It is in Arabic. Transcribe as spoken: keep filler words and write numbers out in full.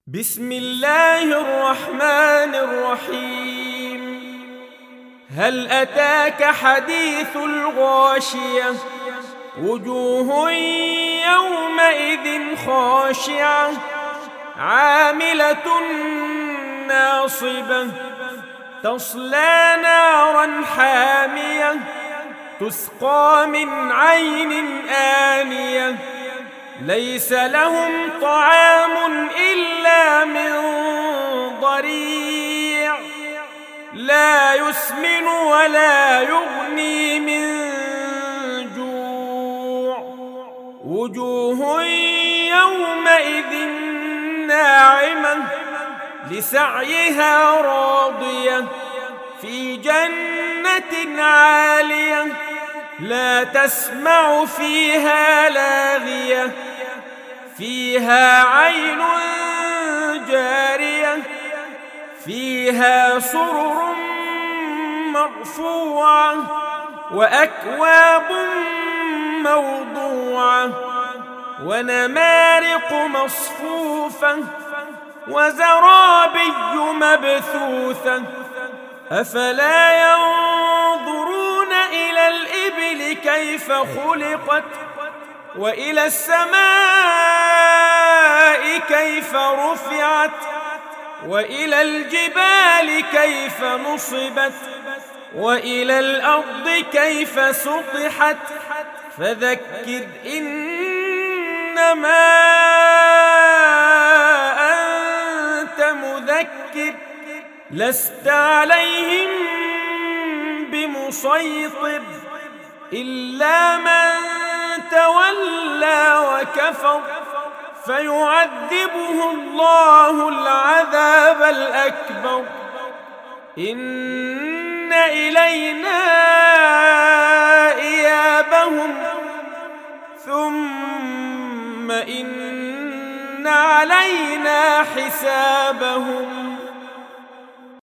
بسم الله الرحمن الرحيم. هل أتاك حديث الغاشية؟ وجوه يومئذ خاشعة عاملة ناصبة تصلى نارا حامية تسقى من عين آنية ليس لهم طعام إلا من ضريع لا يسمن ولا يغني من جوع. وجوه يومئذ ناعمة لسعيها راضية في جنة عالية لا تسمع فيها لاغية فيها عين جارية فيها سرر مرفوعة وأكواب موضوعة ونمارق مصفوفة وزرابي مبثوثة أفلا ينظرون إلى الإبل كيف خلقت وإلى السماء كيف رفعت وإلى الجبال كيف نصبت وإلى الأرض كيف سطحت فذكر إنما أنت مذكر لست عليهم بمسيطر إلا من تولى وكفر فيعذبه الله العذاب الأكبر. إن إلينا إيابهم ثم إن علينا حسابهم.